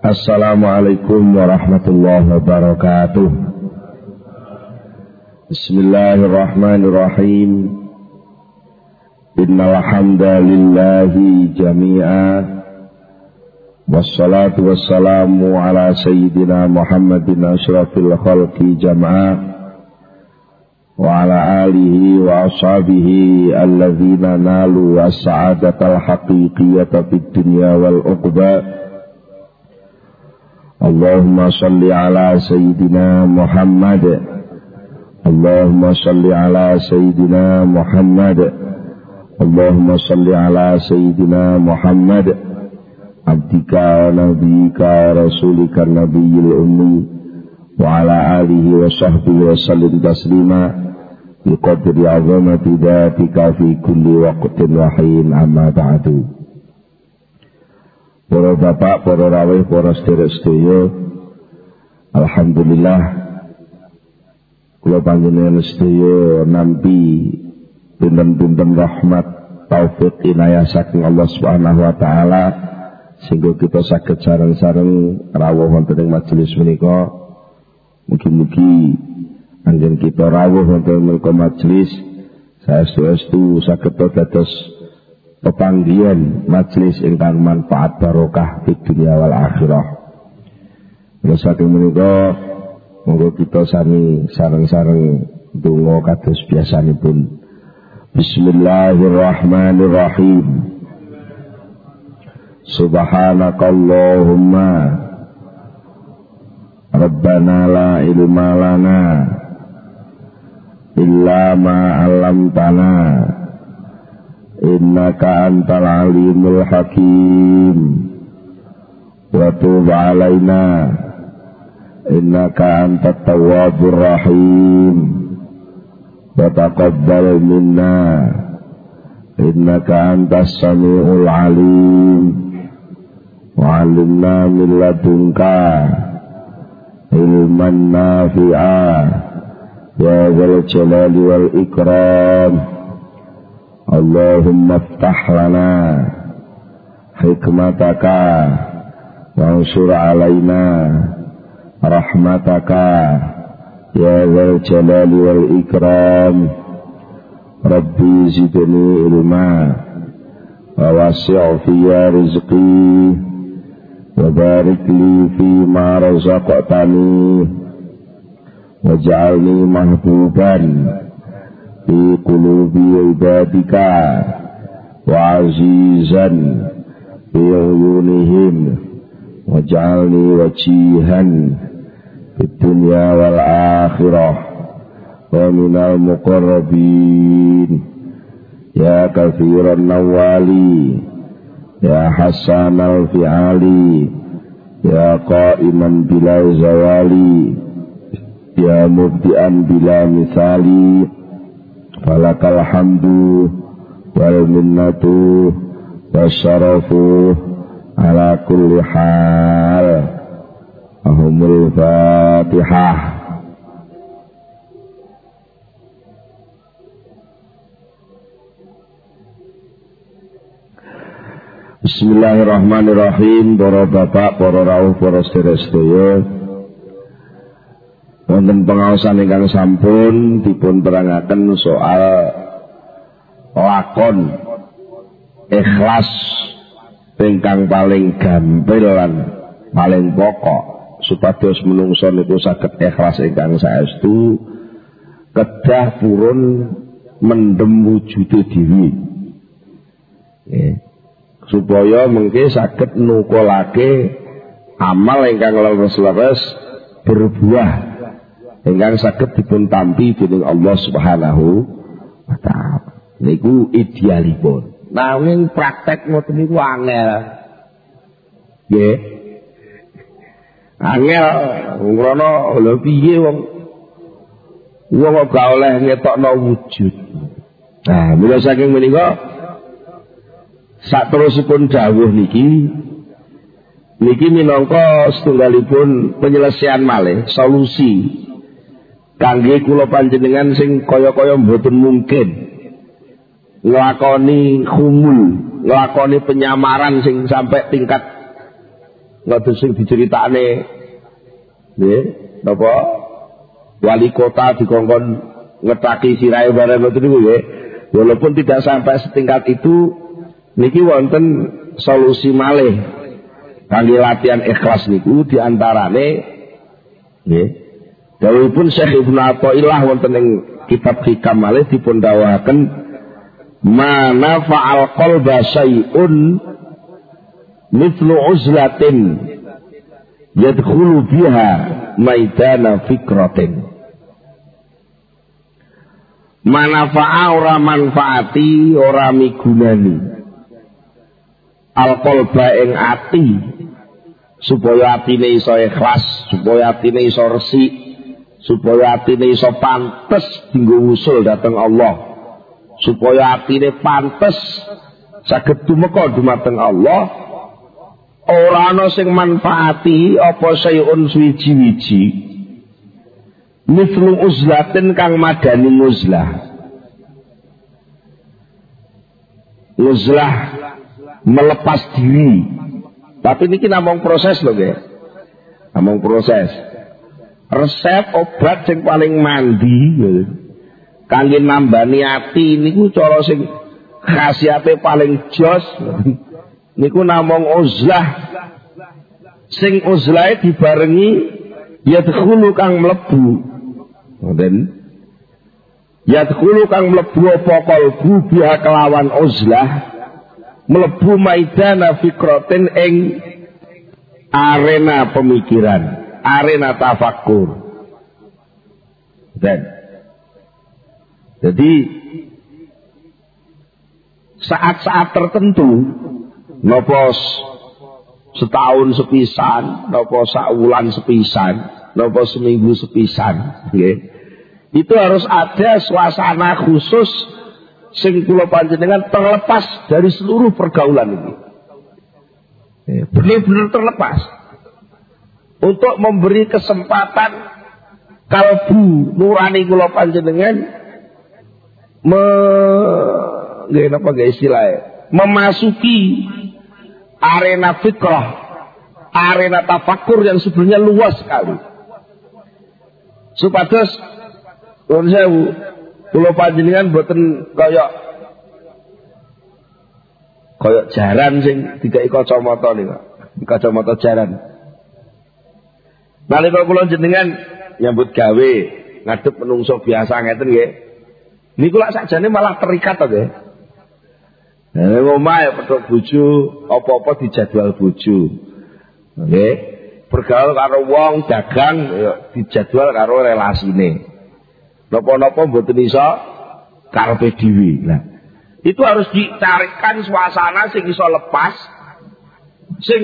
Assalamualaikum warahmatullahi wabarakatuh. Bismillahirrahmanirrahim. Innal hamdalillahi jami'a. Wassalatu wassalamu ala sayyidina Muhammadin asyrafil khalqi jam'a. Wa ala alihi wa ashabihi alladzina nalu as-sa'adatal haqiqiyata fid dunya wal uqba. Allahumma salli ala Sayyidina Muhammad. Allahumma salli ala Sayyidina Muhammad. Allahumma salli ala Sayyidina Muhammad. Abdika wa nabiyika wa rasulika nabiyil ummi. Wa ala alihi wa sahbihi wa sallim taslima. Biqadri azamati dhatika fi kulli waqtin wa hin amma ba'du. Para bapak, para rawuh, para sedherek-sedherek, alhamdulillah kula panjenengan sedaya nampi pinten-pinten rahmat taufik inayah saking Allah Subhanahu wa taala sehingga kita saged sareng-sareng rawuh wonten ing majelis menika. Mugi-mugi anjen kita rawuh wonten menika majelis saestu-estu saged dados pepanggihan majelis ingkang manfaat barokah di dunia wal akhirah. Saking menika monggo kita sami sareng-sareng donga kados biasanipun. Bismillahirrahmanirrahim. Subhanakallahumma Rabbana la ilma lana illa ma 'allamtana innaka antal alimul hakim wa tub alaina innaka antat tawwabur rahim wa taqabbal minna innaka antas samiul alim wa 'allimna min ladunka ilman nafi'a ya dzal jalali wal ikram. Allahumma iftah lana hikmataka wansur alaina rahmataka ya dzal jalali wal ikram. Rabbi zidni ilma wa wasi' fiyya rizqi wa barik li fima razaqtani waj'alni mahbuban fi qulubi ibadika wa azizan fi uyunihim waj'alni wajihan fid dunya wal akhirah wa minal muqarrabin ya katsiran nawali ya hasanal fi'ali ya qa'iman bila zawali ya mubdi'an bila misali. Falakal hamdu wal minnatu wasyarafu ala kulli hal. Ahumul Fatihah. Bismillahirrahmanirrahim. Para bapak, para rawuh, para sedherek-sedherek, wonten pengaosan ingkang sampun dipun terangaken soal lakon ikhlas ingkang paling gampil lan paling pokok supados menungso niku saged ikhlas ingkang saestu kedah purun mendem wujude dhewe. Supaya mengke saged nukulake amal ingkang leres-leres berbuah ingkang saged dipun tampi dening Allah Subhanahu wa taala. Niku idealipun. Nanging praktek ngoten niku angel. Nggih. Angel ngono lho piye wong kok gak oleh ngetokno wujud. Nah, mila saking menika saterusipun dawuh niki minangka setunggalipun penyelesaian malih solusi kangge kula panjenengan sing kaya-kaya mboten mungkin nglakoni khumul, nglakoni penyamaran sing sampai tingkat ngoten sing diceritakne nggih napa wali kota dikongkon ngetaki sirahe bareng ngoten niku nggih. Walaupun tidak sampai setingkat itu niki wonten solusi malih kangge latihan ikhlas niku diantarane nggih dawuhipun Syekh Ibnu Athaillah wonten ing kitab Hikam malih dipun dawuhaken mana fa'al qalba syai'un mithlu uzlatin yadkhulu biha maidana fikratin. Manafa'a ora manfaati ora migunani al-qalba ing ati supaya atine iso ikhlas, supaya atine iso resik, supaya atine iso pantes dienggo usul dhateng Allah, supaya atine pantes saged tumeka dumateng Allah. Ora ana sing manfaati apa sayun suwiji-wiji mithlu uzlatin kang madani uzlah. Uzlah melepas diri. Tapi ini namung proses lho nggih. Namung proses. Resep obat sing paling mandi kangge nambani ati niku cara sing khasiate paling jos niku namung uzlah. Sing uzlahe dibarengi yadkhulu kang mlebu. Ngoten. Yadkhulu kang mlebu apa kalbu biha kelawan uzlah mlebu maidana fikratin ing arena pemikiran, arena tafakkur. Dan jadi saat-saat tertentu napa setahun sepisan, napa saulan sepisan, napa seminggu sepisan, nggih. Itu harus ada suasana khusus sing kula panjenengan terlepas dari seluruh pergaulan ini. Benar-benar terlepas untuk memberi kesempatan kalbu nurani kula panjenengan memasuki arena fikrah, arena tafakur yang sebenarnya luas sekali. Supados kula panjenengan boten kaya jaran sing dikai kacamata niku. Kacamata jaran. Nalika kula jenengan nyambut gawe ngadep menungso biasa ngeten nggih. Niku lak sakjane malah terikat to nggih. Nek omahe petuk bojo, apa-apa dijadwal bojo. Nggih. Bergaul karo wong dagang ya dijadwal karo relasine. Napa-napa mboten iso karepe dhewe. Nah, itu harus dicarikan suasana sing iso lepas, sing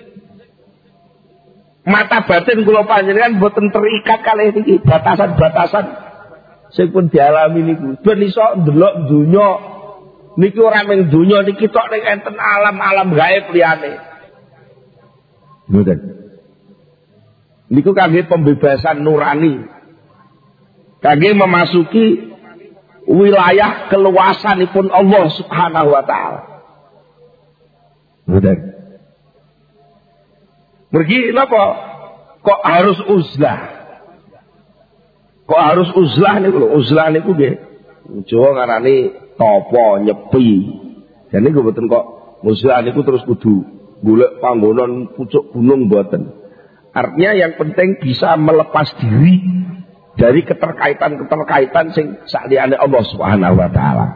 mata batin kula panjenengan mboten terikat kalih niki batasan-batasan sing pun dialami niku. Ben iso ndelok donya niki ora ning donya niki tok ning enten alam-alam gaib liyane. Mboten. Niku kangge pembebasan nurani. Kangge memasuki wilayah keluasanipun Allah Subhanahu wa taala. Mboten. Mergi napa? Kok harus uzlah? Kok harus uzlah niku lho? Uzlah niku nggih Jawa ngarani topo nyepi. Jadi niku mboten kok uzlah niku terus kudu golek panggonan pucuk gunung mboten. Artinya yang penting bisa melepas diri dari keterkaitan-keterkaitan sing sakliyane Allah Subhanahu wa taala.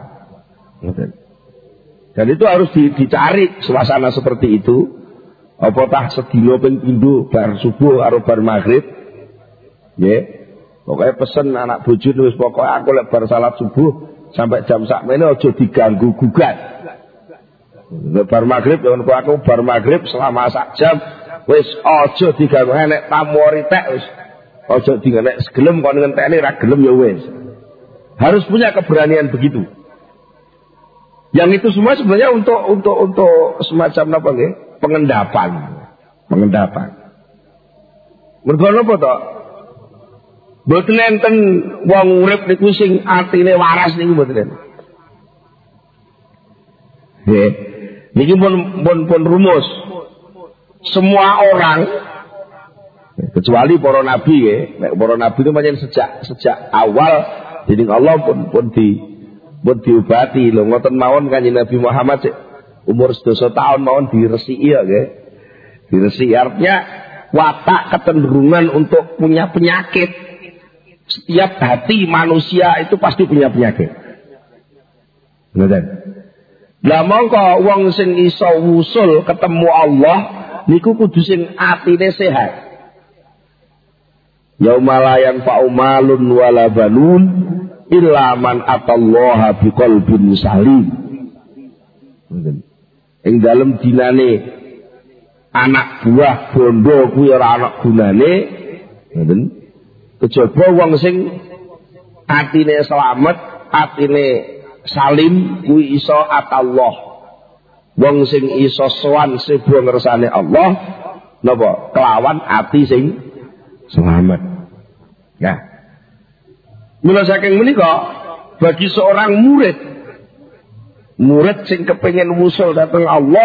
Dan itu harus dicari suasana seperti itu. Apa tah sedina ping pindho bar subuh karo bar maghrib. Nggih. Pokoke pesen anak bojone wis pokoke aku lek bar salat subuh sampai jam sakmene aja diganggu gugat. Bar maghrib ya aku bar maghrib selama sak jam wis aja diganggu nek tamu ritek wis aja digenek segelem kon ngentekne ra gelem ya wis. Harus punya keberanian begitu. Yang itu semua sebenarnya untuk semacam apa nggih? Pengendapan. Mergo napa to? Mboten enten wong urip niku sing atine waras niku mboten enten. Nggih. Niki pun rumus. semua orang kecuali para nabi ya. Para nabi itu macam sejak awal dening Allah pun diobati lho ngoten mawon Kanjeng Nabi Muhammad umur 12 tahun mawon diresiki ya nggih. Diresiki artinya watak kecenderungan untuk punya penyakit. Setiap hati manusia itu pasti punya penyakit. Ngoten. Lah mongko wong sing iso wusul ketemu Allah niku kudu sing atine sehat. Yauma la yanfa'u malun wala banun illa man atallaha biqalbin salim. Ing dalem dinane anak buah bondo kuwi ora ana gunane, ngoten. Kejaba wong sing atine slamet, atine salim kuwi iso atallah. Wong sing iso sowan sebo ngersane Allah napa? Kelawan ati sing selamat. Ya. Mula saking menika bagi seorang murid sing kepengin wusul dhateng Allah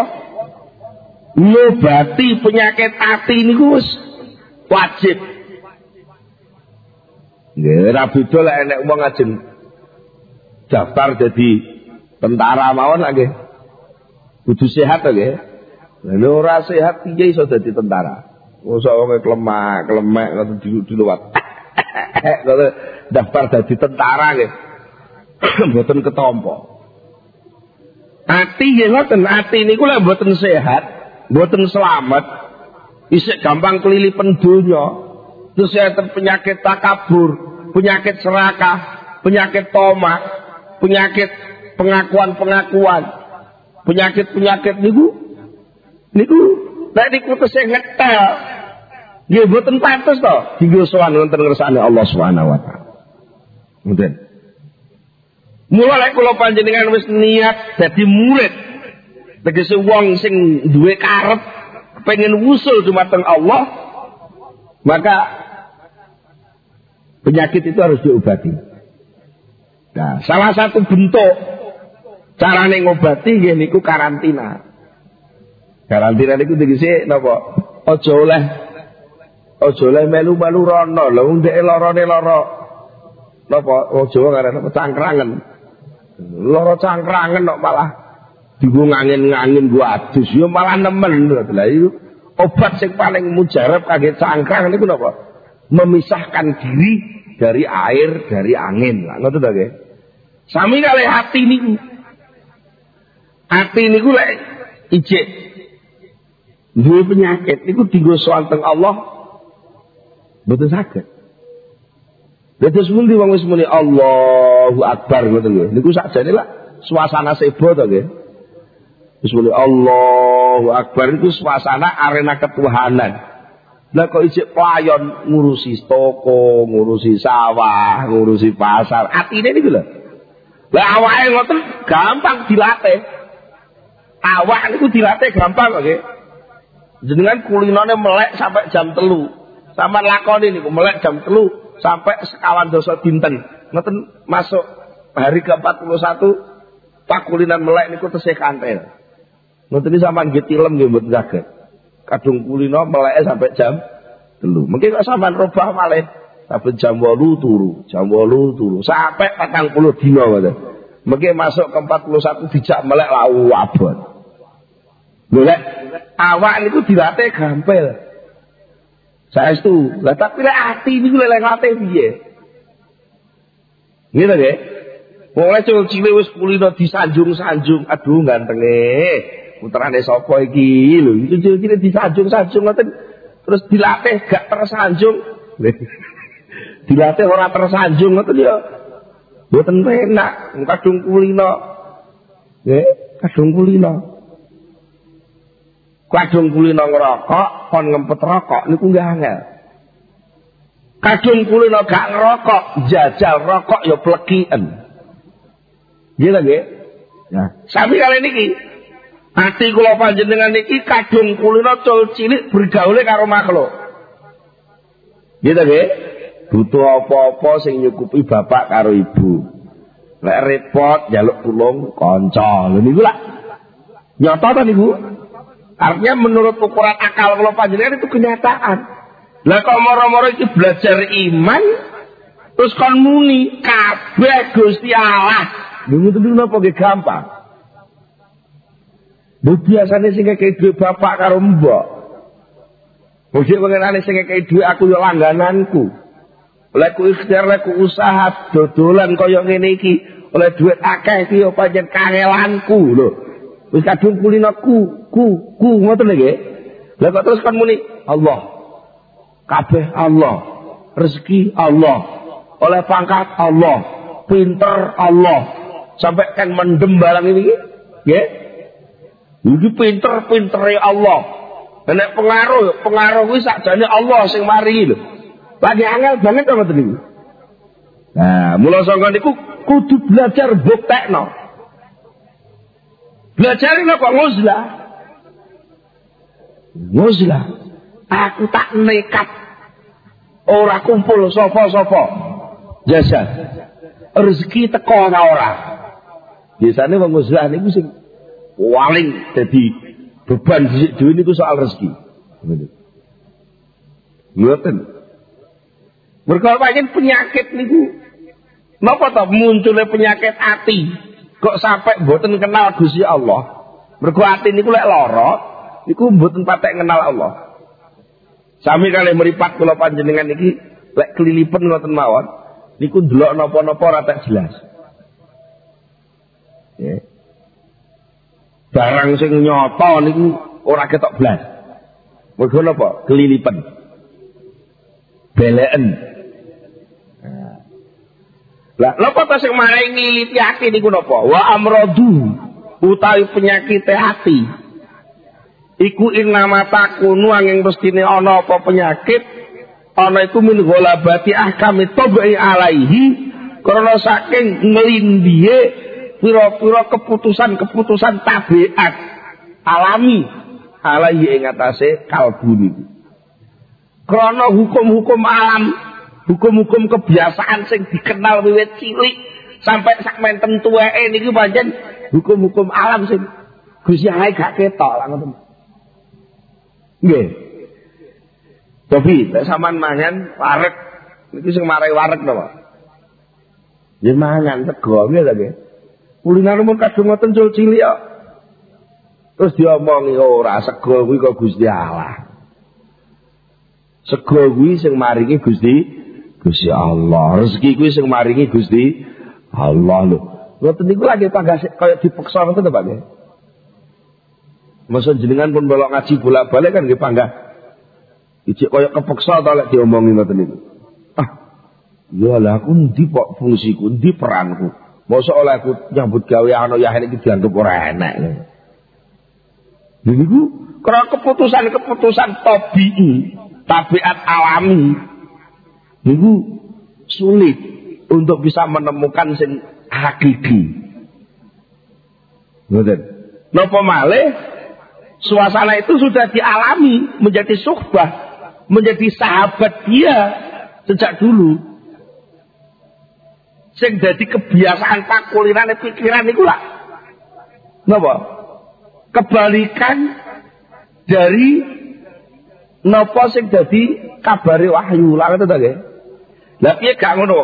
ngobati penyakit ati niku wis wajib. Nggih, ra beda lek enek wong ajeng daftar dadi tentara mawon nggih. Kudu sehat to nggih. Lha ora sehat piye iso dadi tentara? Mosok wong klemak ngoten diluwat. Kalau daftar dadi tentara nggih. Mboten ketampa. Ati nggih ngoten, ati niku lek mboten sehat, mboten selamat, isih gampang kelilipen donya. Terus enten penyakit takabur, penyakit serakah, penyakit tomak, penyakit pengakuan-pengakuan, penyakit niku nek niku tesih ngetel. Nggih mboten pantes to dienggo sowan wonten ngersane Allah Subhanahu wa taala. Mboten. Mula lek kula panjenengan wis niat dadi murid, tegese wong sing duwe karep pengen wusul dumateng Allah, maka penyakit itu harus diobati. Nah, salah satu bentuk carane ngobati nggih niku karantina. Karantina niku tegese napa? Aja oleh melu-melu rono lho wong dhek larane lara napa wong Jawa ngarane apa cangkrangen. Lara cangkrangen kok malah dienggo ngangin-ngangin gua adus ya malah nemen lho. Lah iku obat sing paling mujarab kangge cangkrang niku napa? Memisahkan diri dari air, dari angin. Lah ngoten to nggih. Sami kalih hati niku. Hati niku lek ijik duwe penyakit niku dienggo sowan Allah mboten saged. Dados pundi wong wis muni Allahu Akbar ngoten lho. Niku sakjane lah suasana sebo to nggih. Wis muni Allahu Akbar niku suasana arena ketuhanan. Lah kok ijik playon ngurusi toko, ngurusi sawah, ngurusi pasar. Atine niku lho. Lah awake ngoten gampang dilatih. Awak niku dilatih gampang kok nggih. Jenengan kulinane melek sampai jam 3. Sama lakoni niku melek jam 3 sampai sekawan dosa dinten. Ngoten masuk hari ke-41 pakulinan melek niku tesih kantel. Ngoten iki sampean nggih tilem nggih mboten saged. Kadung kulino meleke sampai jam 3. Mungkin kok sampean robah malih sampai jam 8 turu, jam 8 turu sampai 40 dina ngoten. Mungkin masuk ke-41 dijak melek lau abot. Golek awak niku dilatih gampil. Saestu, lah tapi lek ati niku lek latih piye? Ngene nggih. Wong lek cilik wis kulino disanjung-sanjung, aduh gantenge. Putrane sapa iki lho, itu cilik disanjung-sanjung ngoten. Terus dilatih gak tersanjung. Dilatih ora tersanjung ngoten ya. Mboten enak, kadung kulino. Nggih, kadung kulino. Kadung kulino ngerokok, kon ngempet rokok niku nggih angel. Kadung kulino gak ngerokok, jajal rokok ya plekiken. Nggih ta nggih? Ya, sami kali niki. Ati kula panjenengan niki kadung kulino cul cilik bergaul karo makhluk. Nggih ta nggih? Butuh apa-apa sing nyukupi bapak karo ibu. Lek repot njaluk tulung kanca. Lho niku lak nyata ta niku? Artinya menurut ukuran akal kula panjenengan itu kenyataan. Lah kok moro-moro iki belajar iman terus kon muni kabeh Gusti Allah. Ngono itu napa nggih gampang. Biasane sing kaya dhuwit bapak karo mbok. Mesti pengenane sing kaya dhuwit aku yo langgananku. Oleh ku ikhtiar, oleh ku usaha dodolan kaya ngene iki, oleh dhuwit akeh iki yo pancen kangelanku lho. Wis kadung kulino ku ngoten nggih. Lah kok terus kon muni Allah. Kabeh Allah. Rezeki Allah. Oleh pangkat Allah. Pinter Allah. Sampai kan mendem barang ini nggih. Iki pinter-pintere Allah. Nek pengaruh kuwi sakjane Allah sing maringi lho. Lagi angel banget to ngoten niku. Nah, mula sangka niku kudu belajar buktekno. Belajar kok nguzlah. Aku tak nekat. Ora kumpul sapa-sapa. Jasa. Rezeki teko ora. Biasane wong nguzlah niku sing paling dadi beban dhisik dhewe niku soal rezeki. Ngoten. Mergo pancen penyakit niku napa to muncule penyakit ati kok sampai mboten kenal Gusti Allah. Mergo ati niku lek lara niku mboten patek kenal Allah. Sami kalih mripat kula panjenengan iki lek kelilipen ngoten mawon niku ndelok napa-napa ora tak jelas. Ya. Barang sing nyata niku ora ketok blas. Mergo napa? Kelilipen. Beleken. Lah, napa ta sing maringi ngliliti ati niku napa? Wa amradu utawi penyakit hati. Iku innama takunu angin mestine ana apa penyakit ana iku min ghalabati ahkami tabi'i alaihi karena saking nglindhihe pira-pira keputusan-keputusan tabiat alami alaihi ing atase kalbu niku. Krana hukum-hukum alam, hukum-hukum kebiasaan sing dikenal wiwit cilik sampai sakmenten tuweke niki pancen hukum-hukum alam sing Gusti Allah gak ketok lah ngoten. Nggih. Tapi lek sampean mangan wareg niku sing marai wareg napa? Yen mangan sego nggih ta nggih. Kuliner mun kadung ngoten cilik kok. Terus diomongi ora sego kuwi kok Gusti Allah. Sego kuwi sing maringi Gusti Allah. Rezeki kuwi sing maringi Gusti Allah lho. Ngoten niku lagi panggah kaya dipeksa ngoten to Pak nggih. Masa jenengan pun belok ngaji bolak-balik kan nggih panggah. Ijik kaya kepeksa to lek diomongi ngoten niku. Ya lah aku ndi kok fungsiku, ndi peranku. Masa oleh aku nyambut gawe ana yahen iki dianggep ora enak. Niku karena keputusan-keputusan tabi'i, tabiat alami. Niku sulit untuk bisa menemukan sing hakiki. Ngoten. Napa malih suasana itu sudah dialami menjadi suhbah, menjadi sahabat dia sejak dulu. Sing dadi kebiasaan pakulirane pikiran niku lak. Napa? Kebalikan dari napa sing dadi kabare wahyu lak ngoten ta nggih. Lah piye gak ngono?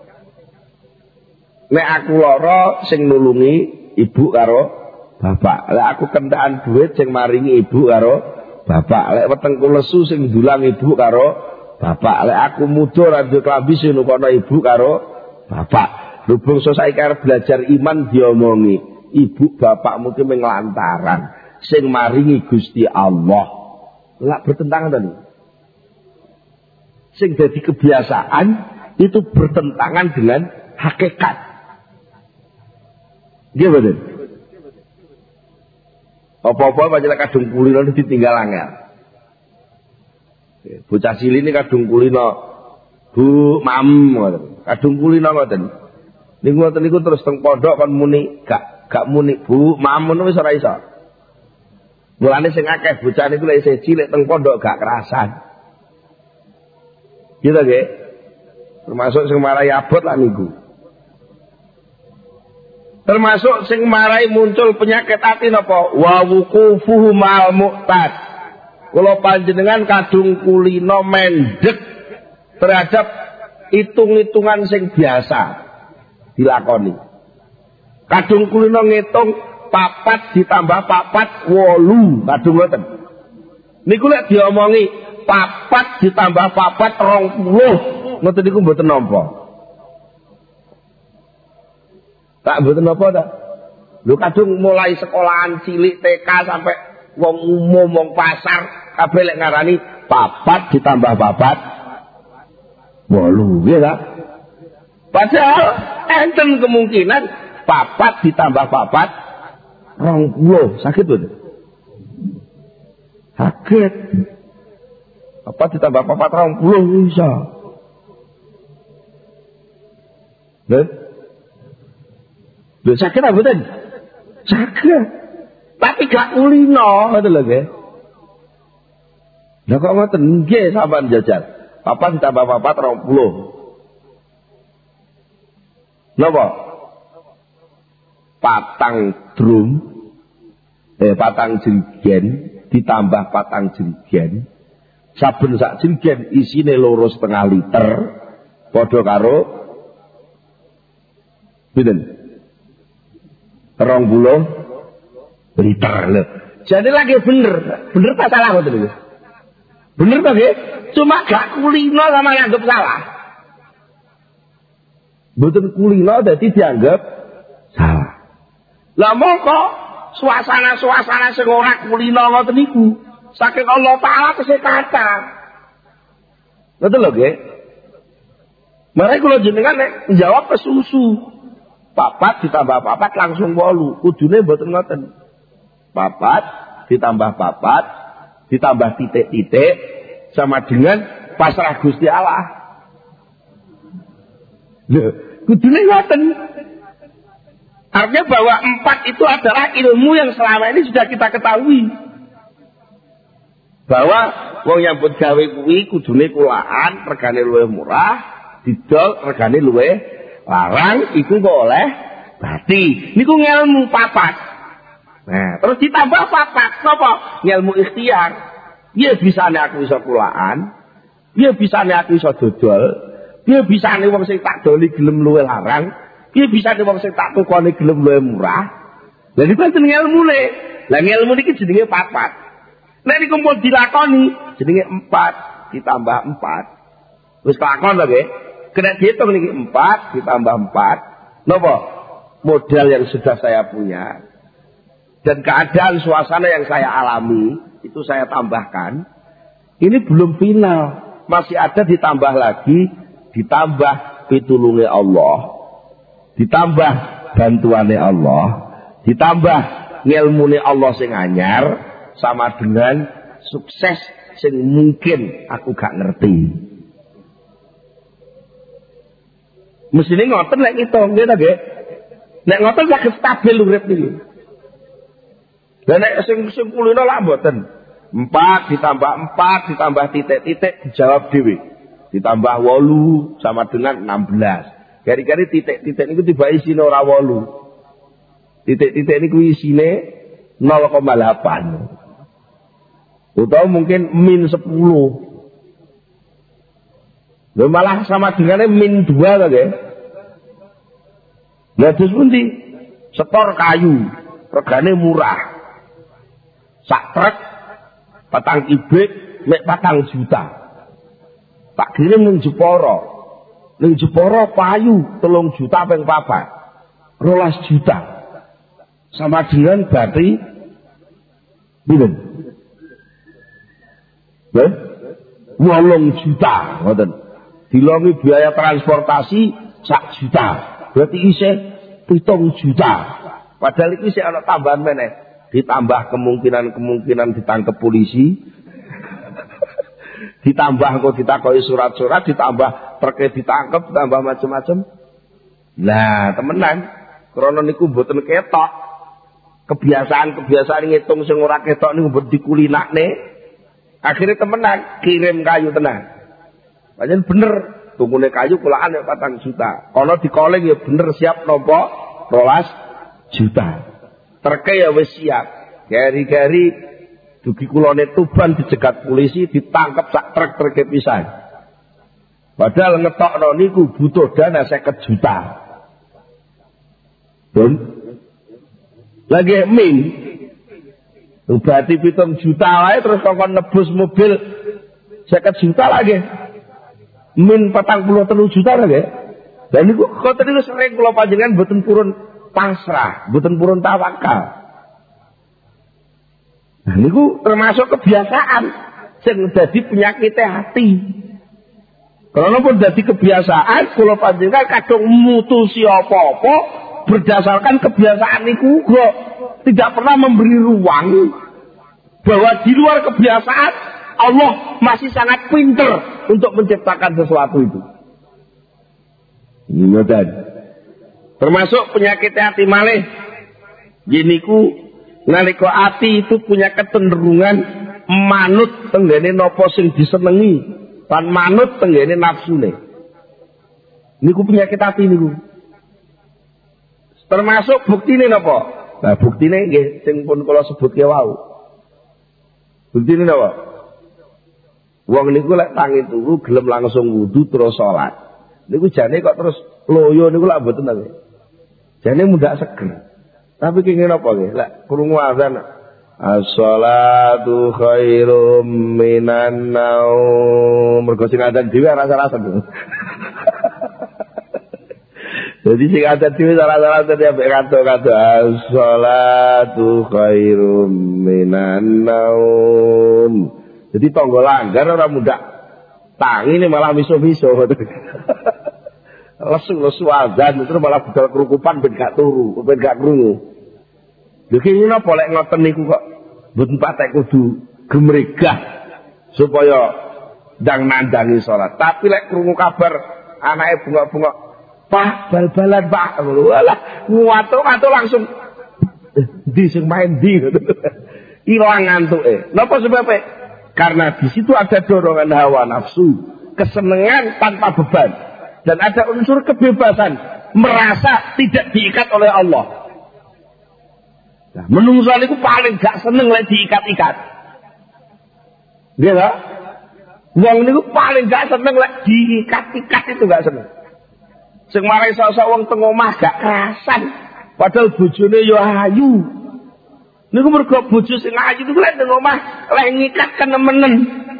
Nek aku lara sing nulungi ibu karo bapak. Lek aku kentaan duit sing maringi ibu karo bapak. Lek wetengku lesu sing dulang ibu karo bapak. Lek aku mudur radio klambi sing nukono ibu karo bapak. Lubung saiki arep belajar iman diomongi ibu bapakmu ki mung lantaran sing maringi Gusti Allah. Lak bertentangan tadi. Sing dadi kebiasaan itu bertentangan dengan hakikat. Nggih mboten? Apa-apa pancen kadung kulino ditinggal angel. Bocah cilik ini kadung kulino Bu mam ngoten. Kadung kulino ngoten. Niku ngoten niku terus teng pondok kon muni gak muni Bu mam ngono wis ora iso. Mulane sing akeh bocah niku lek isih cilik teng pondok gak kerasan. Gitu nggih. Termasuk sing marai abot lah niku. Termasuk sing marai muncul penyakit ati napa? Wa wuqufuhu ma'al mu'tad. Kula panjenengan kadung kulino mendhet terhadap hitung-hitungan sing biasa dilakoni. Kadung kulino ngitung 4 ditambah 4 8 kadung ngoten. Niku lek diomongi 4 ditambah 4 20 ngoten niku mboten nampa. Tak mboten napa ta? Lho kadung mulai sekolahan cilik TK sampai wong umum wong pasar kabeh lek ngarani 4 ditambah 4 8 nggih ta? Padahal enten kemungkinan 4 ditambah 4 20 sakit betul. Sakit. 4 ditambah 4 20 bisa. Lho sakit apa betul? Sakit. Tapi gak kulino ngoten lho nggih. Lah kok ngoten nggih sampean jajal. 4 ditambah 4 20. Napa? Patang drum patang jerigen ditambah patang jerigen saben sak jerigen isine 2,5 liter padha karo pinten 20 liter lho. Jadi lagi bener tak salah ngoten lho. Bener ta nggih? Cuma gak kulino sama nganggep salah. Mboten kulino dadi dianggap salah. Lah mongko suasana-suasana sing ora kulino ngoten niku saking Allah Taala tesih kata. Betul lho nggih. Mare kula jenengan nek njawab kesusu. 4 ditambah 4 langsung 8. Kudune mboten ngoten. 4 ditambah 4 ditambah titik-titik sama dengan pasrah Gusti Allah. Lho, kudune ngoten. Artinya bahwa 4 itu adalah ilmu yang selama ini sudah kita ketahui. Bahwa wong nyambut gawe kuwi kudune kulaan, regane luwih murah, didol regane luwih larang, iku kok oleh berarti niku ngelmu 4. Nah, terus ditambah 4 napa? Ngelmu ikhtiar. Piye bisane aku iso kulaan? Piye bisane aku iso dodol? Piye bisane wong sing tak doli gelem luwih larang? Piye bisane wong sing tak tukone gelem luwih murah? Lah niku jenenge ilmune. Lah ilmu niki jenenge 4. Nek niku pun dilakoni jenenge 4 ditambah 4. Wis kelakon lho nggih. Kena dihitung niki 4 ditambah 4. Napa? Modal yang sudah saya punya dan keadaan suasana yang saya alami itu saya tambahkan. Ini belum final, masih ada ditambah lagi, ditambah pitulunge Allah, ditambah bantuane Allah, ditambah ngilmune Allah sing anyar sama dengan sukses sing mungkin aku gak ngerti. Mesine ngoten lek ngitung nggih ta nggih. Nek ngoten saged stabil urip niki. Lah nek sing kulino lak mboten. 4 ditambah 4 ditambah titik-titik dijawab dhewe. Ditambah 8 sama dengan 16. Kari-kari titik-titik niku tiba isine ora 8. Titik-titik niku isine 0,8. Atau mungkin min 10. Lho malah sama dengannya min 2 to nggih. Lah terus pundi? Setor kayu, regane murah. Sak truk patang ibrik mek 4 juta. Tak kirim ning Jepara. Ning Jepara payu 3 juta ping 4. 12 juta. Sama dengan berarti pinten? 8 juta ngoten. Dilongi biaya transportasi 1 juta. Berarti isih 7 juta. Padahal iki isih ana tambahan meneh. Ditambah kemungkinan ditangkap polisi. Ditambah kok ditakoki surat-surat, ditambah terkait ditangkap, ditambah macam-macam. Lah, temenan. Krana niku mboten ketok. Kebiasaan ngitung sing ora ketok niku mboten dikulinakne. Akhirnya temenan kirim kayu tenan. Pancen bener, tukune kayu kulaan ya 4 juta. Kono dikoling ya bener siap nampa 12 juta. Treke ya wis siap. Gari-gari dugi kulone Tuban dicegat polisi, ditangkap sak trek-treke pisan. Padahal ngetokno niku butuh dana 50 juta. Don lagi min berarti 7 juta wae terus kok nebus mobil 50 juta lagi. Min 43 juta lagi. Dan niku kok niku sering kula panjenengan mboten purun pasrah, mboten purun tawakal. Nah niku termasuk kebiasaan sing dadi penyakit hati. Kalau pun dadi kebiasaan kula panjenengan kadung mutusi apa-apa berdasarkan kebiasaan niku uga tidak pernah memberi ruang bahwa di luar kebiasaan Allah masih sangat pinter untuk menciptakan sesuatu itu. Ini termasuk penyakit hati malih. Jeniku nalika ati itu punya kecenderungan manut tenggene napa sing disenengi, lan manut tenggene nafsune. Niku penyakit hati niku. Termasuk buktine napa? Nah, buktine nggih sing pun kula sebutke wau. Buktine napa? Wong niku lek tangi turu gelem langsung wudu terus salat. Niku jane kok terus loyo niku lak mboten ta. Jane mundak seger. Tapi kenging napa nggih? Lek krungu azan as-shalatu khairum minan naum. Mergo sing azan dhewe rasa-rasa. Jadi sing azan dhewe rasa-rasa ambek kanto-kanto as-shalatu khairum minan naum. Jadi tangga langgar ora mundak tangi ini malah miso-miso. Lesu-lesu azan terus malah budal kerukupan ben gak turu, ben gak krungu. Lha iki napa lek ngoten niku kok mboten patek kudu gemregah supaya ndang nandangi salat. Tapi lek krungu kabar anake bungok-bungok, "Pak, bal-balan, Pak." Walah, nguwatu-watu langsung di sing main di. Ilang ngantuke. Napa sebabe? Karena di situ ada dorongan hawa nafsu, kesenangan tanpa beban. Dan ada unsur kebebasan, merasa tidak diikat oleh Allah. Nah, menungso niku paling gak seneng lek diikat-ikat. Nggih ta? Wong niku paling gak seneng lek diikat-ikat itu gak seneng. Sing marai sok-sok wong teng omah gak kerasan, padahal bojone yo ayu. Niku mergo bojo sing ayu niku lek teng omah lek ngikat kenemenen.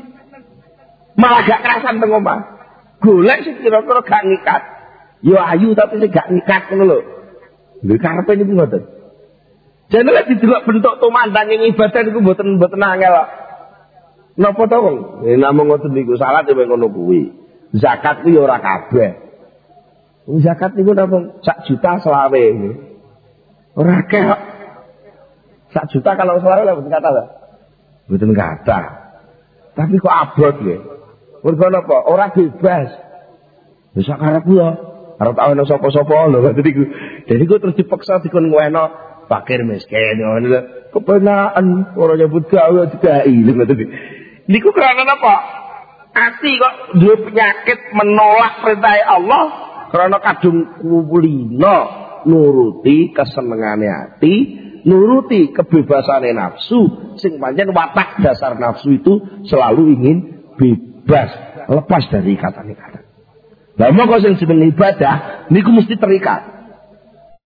Malah gak kerasan teng omah. Golek sing kira-kira gak ngikat. Yo ayu tapi sing gak ngikat ngono lho. Lho karepe niku ngoten. Jane lek didelok bentuk tumandang ibadah niku mboten angel kok. Napa to wong? Namung ngoten niku salat yo ngono kuwi. Zakat ku yo ora kabeh. Zakat niku namung 1 juta selawe. Ora akeh kok. 1 juta kalau selawe lha mboten kata lho. Mboten kata. Tapi kok abot nggih. Mergo napa? Ora bebas. Wis karepku ya. Arep tak ono sapa-sapa lho ngoten niku. Dadi kok terus dipaksa dikon ngweno fakir miskin ngono lho. Kebenaan ora nyebut gawe dikai lho ngoten niku. Niku karena napa? Ati kok duwe penyakit menolak perintah Allah karena kadung kulino nuruti kesenengane ati, nuruti kebebasane nafsu sing pancen watak dasar nafsu itu selalu ingin bebas, lepas dari ikatan-ikatan. Lah moko sing jeneng ibadah niku mesti terikat.